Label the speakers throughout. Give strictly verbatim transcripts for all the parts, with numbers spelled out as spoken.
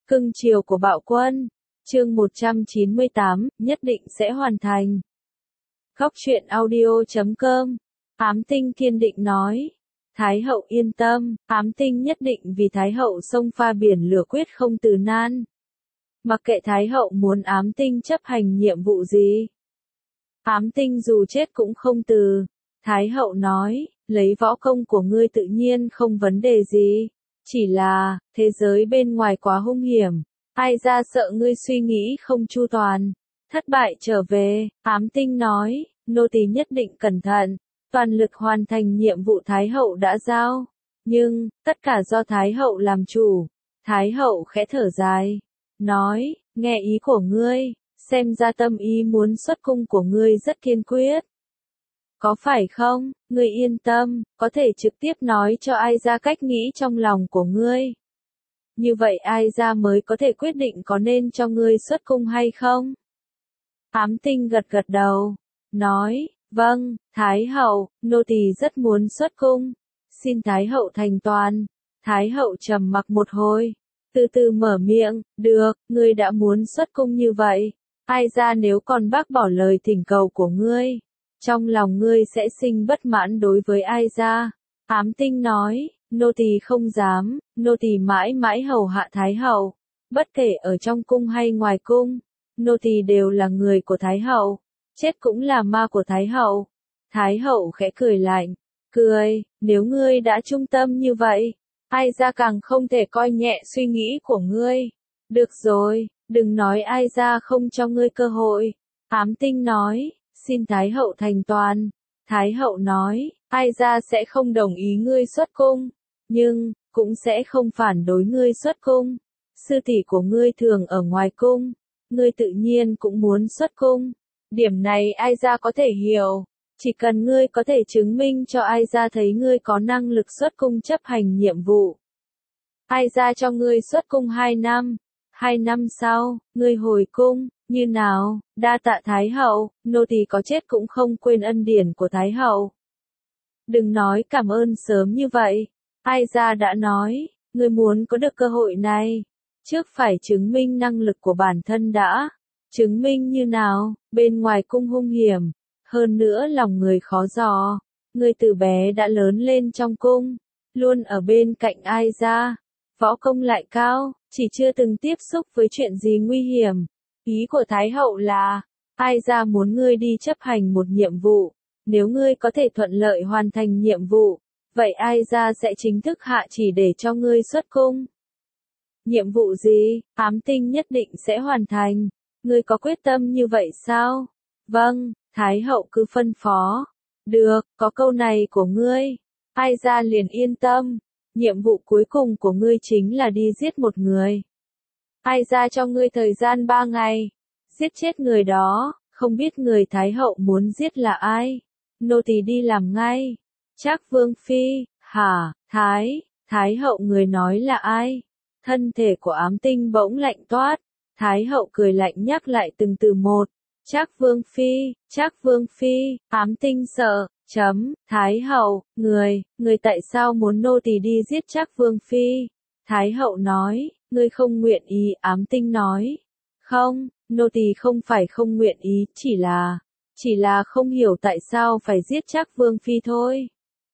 Speaker 1: Cưng chiều của bạo quân. Chương một trăm chín mươi tám, nhất định sẽ hoàn thành. Góc truyện audio chấm com. Ám Tinh kiên định nói. Thái hậu yên tâm, Ám Tinh nhất định vì Thái hậu xông pha biển lửa quyết không từ nan. Mặc kệ Thái hậu muốn Ám Tinh chấp hành nhiệm vụ gì. Ám Tinh dù chết cũng không từ. Thái hậu nói, lấy võ công của ngươi tự nhiên không vấn đề gì. Chỉ là, thế giới bên ngoài quá hung hiểm. Ai ra sợ ngươi suy nghĩ không chu toàn. Thất bại trở về, Ám Tinh nói, nô tỳ nhất định cẩn thận. Toàn lực hoàn thành nhiệm vụ Thái hậu đã giao. Nhưng, tất cả do Thái hậu làm chủ. Thái hậu khẽ thở dài. Nói, nghe ý của ngươi, xem ra tâm ý muốn xuất cung của ngươi rất kiên quyết. Có phải không, ngươi yên tâm, có thể trực tiếp nói cho ai ra cách nghĩ trong lòng của ngươi. Như vậy ai ra mới có thể quyết định có nên cho ngươi xuất cung hay không? Ám Tinh gật gật đầu, nói, vâng, Thái hậu, nô tỳ rất muốn xuất cung. Xin Thái hậu thành toàn. Thái hậu trầm mặc một hồi, từ từ mở miệng, được, ngươi đã muốn xuất cung như vậy. Ai ra nếu còn bác bỏ lời thỉnh cầu của ngươi, trong lòng ngươi sẽ sinh bất mãn đối với ai ra. Ám Tinh nói, nô tỳ không dám, nô tỳ mãi mãi hầu hạ Thái hậu. Bất kể ở trong cung hay ngoài cung, nô tỳ đều là người của Thái hậu. Chết cũng là ma của Thái hậu. Thái hậu khẽ cười lạnh, cười, nếu ngươi đã trung tâm như vậy, ai ra càng không thể coi nhẹ suy nghĩ của ngươi. Được rồi, đừng nói ai ra không cho ngươi cơ hội. Ám Tinh nói, xin Thái hậu thành toàn. Thái hậu nói, ai ra sẽ không đồng ý ngươi xuất cung, nhưng, cũng sẽ không phản đối ngươi xuất cung. Sư tỷ của ngươi thường ở ngoài cung, ngươi tự nhiên cũng muốn xuất cung. Điểm này ai ra có thể hiểu, chỉ cần ngươi có thể chứng minh cho ai ra thấy ngươi có năng lực xuất cung chấp hành nhiệm vụ. Ai ra cho ngươi xuất cung hai năm, hai năm sau, ngươi hồi cung, như nào, đa tạ Thái hậu, nô tỳ có chết cũng không quên ân điển của Thái hậu. Đừng nói cảm ơn sớm như vậy, ai ra đã nói, ngươi muốn có được cơ hội này, trước phải chứng minh năng lực của bản thân đã. Chứng minh như nào, bên ngoài cung hung hiểm, hơn nữa lòng người khó dò. Ngươi từ bé đã lớn lên trong cung, luôn ở bên cạnh ai ra, võ công lại cao, chỉ chưa từng tiếp xúc với chuyện gì nguy hiểm. Ý của Thái hậu là, ai ra muốn ngươi đi chấp hành một nhiệm vụ, nếu ngươi có thể thuận lợi hoàn thành nhiệm vụ, vậy ai ra sẽ chính thức hạ chỉ để cho ngươi xuất cung. Nhiệm vụ gì, Ám Tinh nhất định sẽ hoàn thành. Ngươi có quyết tâm như vậy sao? Vâng, Thái hậu cứ phân phó. Được, có câu này của ngươi, ai ra liền yên tâm. Nhiệm vụ cuối cùng của ngươi chính là đi giết một người. Ai ra cho ngươi thời gian ba ngày. Giết chết người đó, không biết người Thái hậu muốn giết là ai. Nô tỳ đi làm ngay. Trác Vương Phi, hả, Thái, Thái hậu người nói là ai? Thân thể của Ám Tinh bỗng lạnh toát. Thái hậu cười lạnh nhắc lại từng từ một. Trác Vương Phi, Trác Vương Phi, Ám Tinh sợ, chấm, Thái hậu, người, người tại sao muốn nô tỳ đi giết Trác Vương Phi? Thái hậu nói, ngươi không nguyện ý, Ám Tinh nói. Không, nô tỳ không phải không nguyện ý, chỉ là, chỉ là không hiểu tại sao phải giết Trác Vương Phi thôi.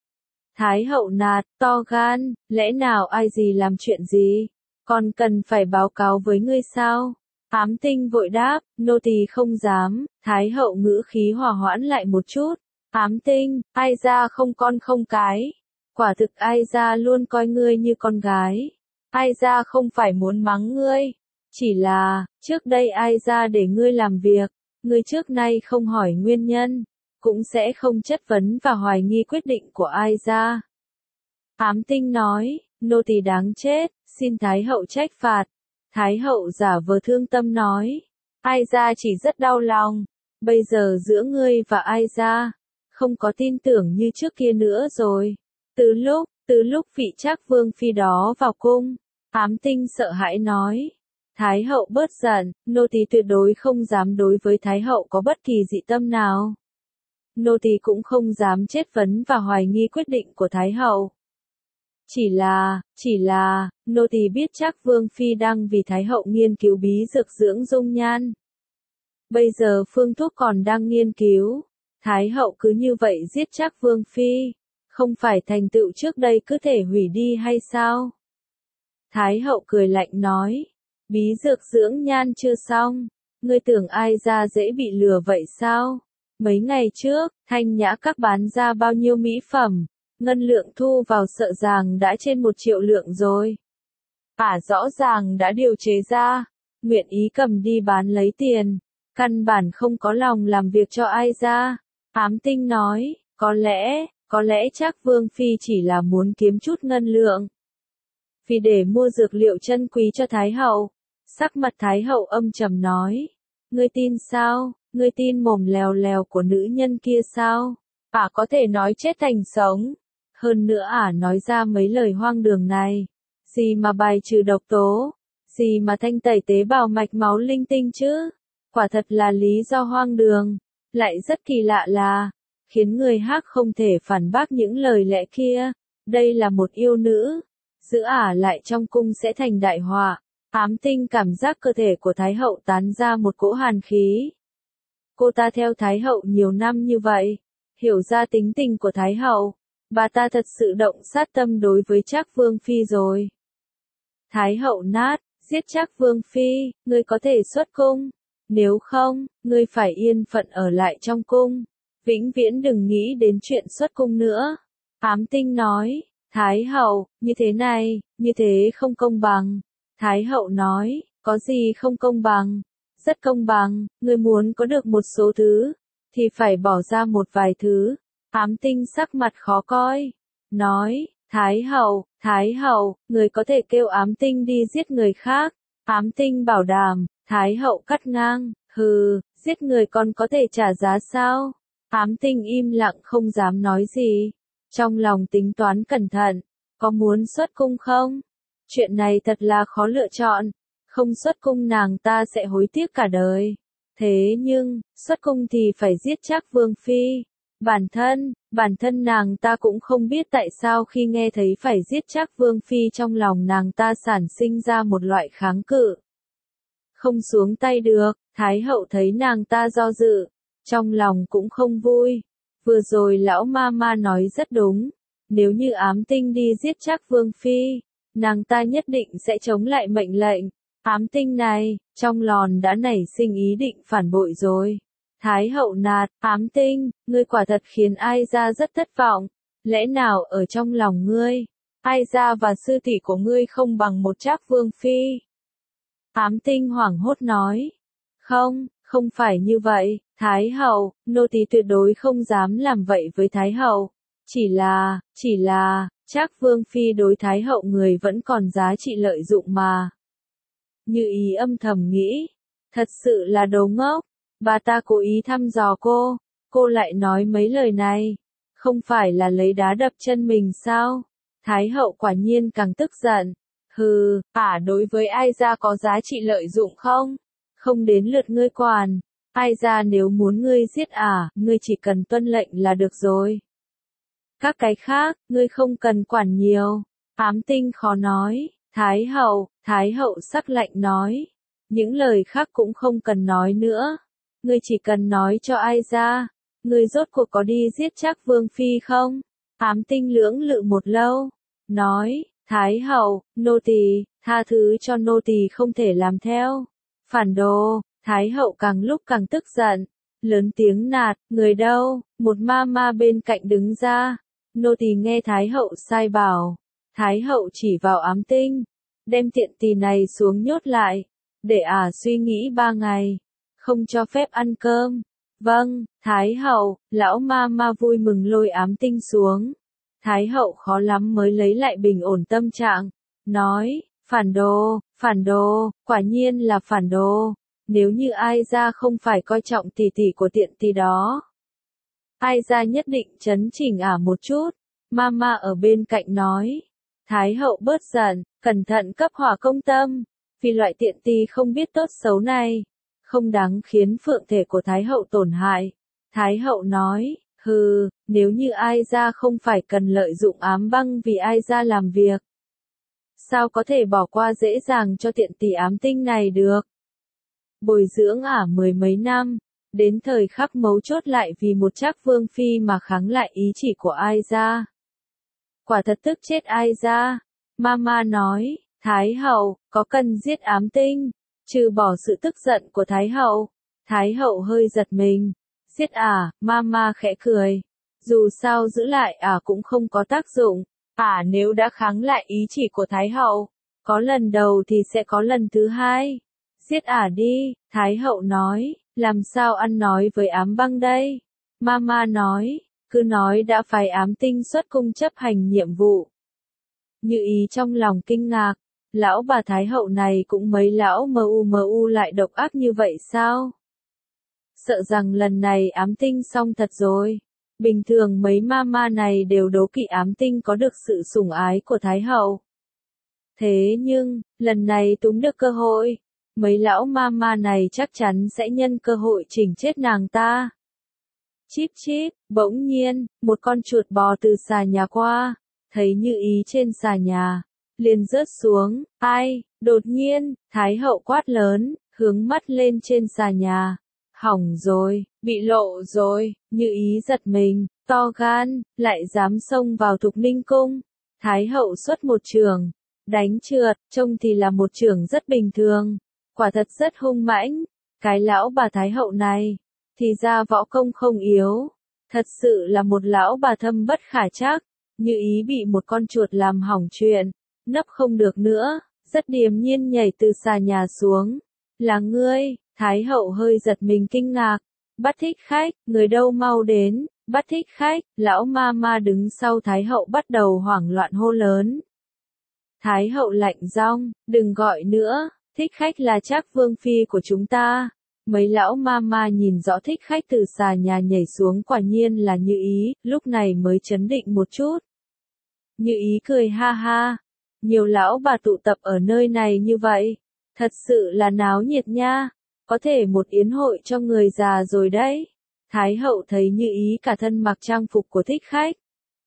Speaker 1: Thái hậu nạt, to gan, lẽ nào ai gì làm chuyện gì? Còn cần phải báo cáo với ngươi sao? Ám Tinh vội đáp, nô tỳ không dám. Thái hậu ngữ khí hòa hoãn lại một chút. Ám Tinh, ai ra không con không cái. Quả thực ai ra luôn coi ngươi như con gái. Ai ra không phải muốn mắng ngươi. Chỉ là, trước đây ai ra để ngươi làm việc. Ngươi trước nay không hỏi nguyên nhân. Cũng sẽ không chất vấn và hoài nghi quyết định của ai ra. Ám Tinh nói, nô tỳ đáng chết, xin Thái hậu trách phạt. Thái hậu giả vờ thương tâm nói, ai ra chỉ rất đau lòng, bây giờ giữa ngươi và ai ra, không có tin tưởng như trước kia nữa rồi. Từ lúc, từ lúc vị Trác Vương Phi đó vào cung, Ám Tinh sợ hãi nói, Thái hậu bớt giận, nô tỳ tuyệt đối không dám đối với Thái hậu có bất kỳ dị tâm nào. Nô tỳ cũng không dám chất vấn và hoài nghi quyết định của Thái hậu. Chỉ là, chỉ là, nô tỳ biết chắc Vương Phi đang vì Thái hậu nghiên cứu bí dược dưỡng dung nhan. Bây giờ phương thuốc còn đang nghiên cứu. Thái hậu cứ như vậy giết chắc Vương Phi. Không phải thành tựu trước đây cứ thể hủy đi hay sao? Thái hậu cười lạnh nói. Bí dược dưỡng nhan chưa xong. Ngươi tưởng ai ra dễ bị lừa vậy sao? Mấy ngày trước, Thanh Nhã các bán ra bao nhiêu mỹ phẩm. Ngân lượng thu vào sợ rằng đã trên một triệu lượng rồi. Ả rõ ràng đã điều chế ra. Nguyện ý cầm đi bán lấy tiền. Căn bản không có lòng làm việc cho ai ra. Ám Tinh nói, có lẽ, có lẽ chắc Vương Phi chỉ là muốn kiếm chút ngân lượng. Vì để mua dược liệu chân quý cho Thái hậu. Sắc mặt Thái hậu âm trầm nói. Ngươi tin sao? Ngươi tin mồm lèo lèo của nữ nhân kia sao? Ả có thể nói chết thành sống. Hơn nữa Ả nói ra mấy lời hoang đường này. Gì mà bài trừ độc tố? Gì mà thanh tẩy tế bào mạch máu linh tinh chứ? Quả thật là lý do hoang đường. Lại rất kỳ lạ là, khiến người khác không thể phản bác những lời lẽ kia. Đây là một yêu nữ. Giữ Ả lại trong cung sẽ thành đại họa. Ám Tinh cảm giác cơ thể của Thái hậu tán ra một cỗ hàn khí. Cô ta theo Thái hậu nhiều năm như vậy. Hiểu ra tính tình của Thái hậu. Bà ta thật sự động sát tâm đối với Trác Vương Phi rồi. Thái hậu nát, giết Trác Vương Phi, ngươi có thể xuất cung. Nếu không, ngươi phải yên phận ở lại trong cung. Vĩnh viễn đừng nghĩ đến chuyện xuất cung nữa. Ám Tinh nói, Thái hậu, như thế này, như thế không công bằng. Thái hậu nói, có gì không công bằng? Rất công bằng, ngươi muốn có được một số thứ, thì phải bỏ ra một vài thứ. Ám Tinh sắc mặt khó coi. Nói, Thái hậu, Thái hậu, người có thể kêu Ám Tinh đi giết người khác. Ám Tinh bảo đảm. Thái hậu cắt ngang, hừ, giết người còn có thể trả giá sao? Ám Tinh im lặng không dám nói gì. Trong lòng tính toán cẩn thận, có muốn xuất cung không? Chuyện này thật là khó lựa chọn. Không xuất cung nàng ta sẽ hối tiếc cả đời. Thế nhưng, xuất cung thì phải giết Trác Vương Phi. Bản thân, bản thân nàng ta cũng không biết tại sao khi nghe thấy phải giết Trác Vương Phi trong lòng nàng ta sản sinh ra một loại kháng cự. Không xuống tay được, Thái hậu thấy nàng ta do dự, trong lòng cũng không vui. Vừa rồi lão ma ma nói rất đúng, nếu như Ám Tinh đi giết Trác Vương Phi, nàng ta nhất định sẽ chống lại mệnh lệnh. Ám Tinh này, trong lòng đã nảy sinh ý định phản bội rồi. Thái hậu nạt, Ám Tinh, ngươi quả thật khiến ai ra rất thất vọng. Lẽ nào ở trong lòng ngươi, ai ra và sư tỷ của ngươi không bằng một Trác Vương Phi? Ám Tinh hoảng hốt nói. Không, không phải như vậy, Thái hậu, nô tỳ tuyệt đối không dám làm vậy với Thái hậu. Chỉ là, chỉ là, Trác Vương Phi đối Thái hậu người vẫn còn giá trị lợi dụng mà. Như ý âm thầm nghĩ, thật sự là đồ ngốc, bà ta cố ý thăm dò cô, cô lại nói mấy lời này, không phải là lấy đá đập chân mình sao? Thái hậu quả nhiên càng tức giận. Hừ, Ả đối với ai ra có giá trị lợi dụng không? Không đến lượt ngươi quản. Ai ra nếu muốn ngươi giết Ả, ngươi chỉ cần tuân lệnh là được rồi. Các cái khác, ngươi không cần quản nhiều. Ám Tinh khó nói. Thái hậu, Thái hậu sắc lạnh nói. Những lời khác cũng không cần nói nữa. Ngươi chỉ cần nói cho ai ra. Ngươi rốt cuộc có đi giết Trác Vương Phi không? Ám Tinh lưỡng lự một lâu. Nói. Thái hậu, nô tỳ, tha thứ cho nô tỳ không thể làm theo. Phản đồ, Thái hậu càng lúc càng tức giận, lớn tiếng nạt, người đâu? Một ma ma bên cạnh đứng ra. Nô tỳ nghe Thái hậu sai bảo. Thái hậu chỉ vào Ám Tinh, đem tiện tỳ này xuống nhốt lại, để Ả suy nghĩ ba ngày, không cho phép ăn cơm. Vâng, Thái hậu, lão ma ma vui mừng lôi Ám Tinh xuống. Thái hậu khó lắm mới lấy lại bình ổn tâm trạng, nói, phản đồ, phản đồ, quả nhiên là phản đồ, nếu như ai ra không phải coi trọng tỷ tỷ của tiện tỷ đó. Ai ra nhất định chấn chỉnh Ả một chút, mama ở bên cạnh nói, Thái hậu bớt giận, cẩn thận cấp hỏa công tâm, vì loại tiện tỷ không biết tốt xấu này, không đáng khiến phượng thể của Thái hậu tổn hại. Thái hậu nói, Hừ, nếu như ai ra không phải cần lợi dụng ám băng vì ai ra làm việc. Sao có thể bỏ qua dễ dàng cho tiện tỷ ám tinh này được? Bồi dưỡng ả mười mấy năm, đến thời khắc mấu chốt lại vì một Trác Vương Phi mà kháng lại ý chỉ của ai ra. Quả thật tức chết ai ra. Mama nói, Thái hậu, có cần giết ám tinh, trừ bỏ sự tức giận của Thái hậu. Thái hậu hơi giật mình. Giết ả, Mama khẽ cười. Dù sao giữ lại ả cũng không có tác dụng. Ả nếu đã kháng lại ý chỉ của Thái hậu, có lần đầu thì sẽ có lần thứ hai. Giết ả đi, Thái hậu nói, làm sao ăn nói với ám băng đây? Mama nói, cứ nói đã phái ám tinh xuất cung chấp hành nhiệm vụ. Như ý trong lòng kinh ngạc, lão bà Thái hậu này cũng mấy lão mu mu lại độc ác như vậy sao? Sợ rằng lần này ám tinh xong thật rồi. Bình thường mấy mama này đều đố kỵ ám tinh có được sự sủng ái của Thái hậu. Thế nhưng, lần này túm được cơ hội, mấy lão mama này chắc chắn sẽ nhân cơ hội chỉnh chết nàng ta. Chíp chíp, bỗng nhiên, một con chuột bò từ xà nhà qua, thấy Như Ý trên xà nhà, liền rớt xuống. Ai? Đột nhiên, Thái hậu quát lớn, hướng mắt lên trên xà nhà. Hỏng rồi, bị lộ rồi. Như Ý giật mình, to gan, lại dám xông vào Thục Ninh cung. Thái hậu xuất một chưởng, đánh trượt, trông thì là một chưởng rất bình thường, quả thật rất hung mãnh. Cái lão bà Thái hậu này, thì ra võ công không yếu, thật sự là một lão bà thâm bất khả trắc. Như Ý bị một con chuột làm hỏng chuyện, nấp không được nữa, rất điềm nhiên nhảy từ xà nhà xuống. Là ngươi? Thái hậu hơi giật mình kinh ngạc. Bắt thích khách, người đâu mau đến. Bắt thích khách, lão ma ma đứng sau Thái hậu bắt đầu hoảng loạn hô lớn. Thái hậu lạnh giọng, đừng gọi nữa, thích khách là Trác Vương Phi của chúng ta. Mấy lão ma ma nhìn rõ thích khách từ xà nhà nhảy xuống quả nhiên là Như Ý, lúc này mới chấn định một chút. Như Ý cười ha ha, nhiều lão bà tụ tập ở nơi này như vậy, thật sự là náo nhiệt nha, có thể một yến hội cho người già rồi đấy. Thái hậu thấy Như Ý cả thân mặc trang phục của thích khách.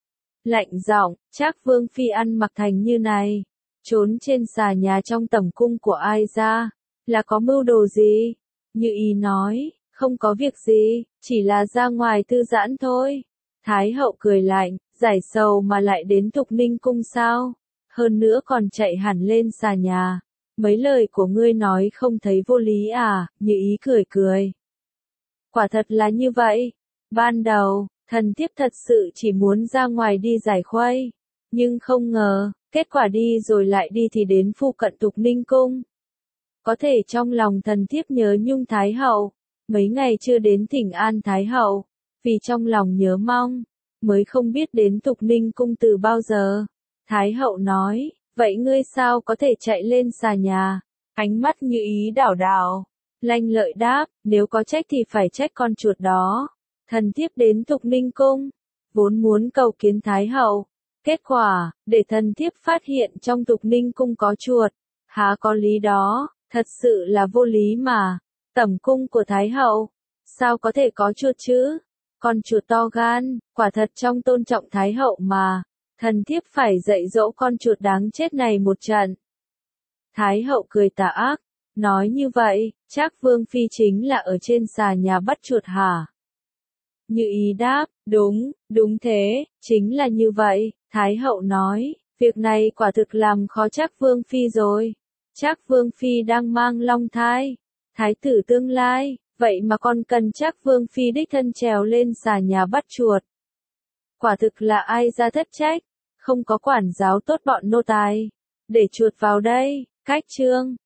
Speaker 1: Lạnh giọng, Trác Vương Phi ăn mặc thành như này, trốn trên xà nhà trong tẩm cung của ai ra, là có mưu đồ gì? Như Ý nói, không có việc gì, chỉ là ra ngoài thư giãn thôi. Thái hậu cười lạnh, giải sầu mà lại đến Thục Ninh cung sao? Hơn nữa còn chạy hẳn lên xà nhà. Mấy lời của ngươi nói không thấy vô lý à? Như Ý cười cười. Quả thật là như vậy. Ban đầu, thần thiếp thật sự chỉ muốn ra ngoài đi giải khuây. Nhưng không ngờ, kết quả đi rồi lại đi thì đến phụ cận Thục Ninh cung. Có thể trong lòng thần thiếp nhớ nhung Thái hậu, mấy ngày chưa đến thỉnh an Thái hậu, vì trong lòng nhớ mong, mới không biết đến Thục Ninh cung từ bao giờ. Thái hậu nói, vậy ngươi sao có thể chạy lên xà nhà? Ánh mắt Như Ý đảo đảo, lanh lợi đáp, nếu có trách thì phải trách con chuột đó. Thần thiếp đến Thục Ninh cung, vốn muốn cầu kiến Thái hậu, kết quả, để thần thiếp phát hiện trong Thục Ninh cung có chuột, há có lý đó, thật sự là vô lý mà. Tẩm cung của Thái hậu, sao có thể có chuột chứ? Con chuột to gan, quả thật trong tôn trọng Thái hậu mà, thần thiếp phải dạy dỗ con chuột đáng chết này một trận. Thái hậu cười tà ác, nói như vậy, Trác Vương Phi chính là ở trên xà nhà bắt chuột hả? Như Ý đáp, đúng, đúng thế, chính là như vậy. Thái hậu nói, việc này quả thực làm khó Trác Vương Phi rồi. Trác Vương Phi đang mang long thai, thái tử tương lai, vậy mà còn cần Trác Vương Phi đích thân trèo lên xà nhà bắt chuột. Quả thực là ai ra thất trách, không có quản giáo tốt bọn nô tài. Để chuột vào đây, cách chương.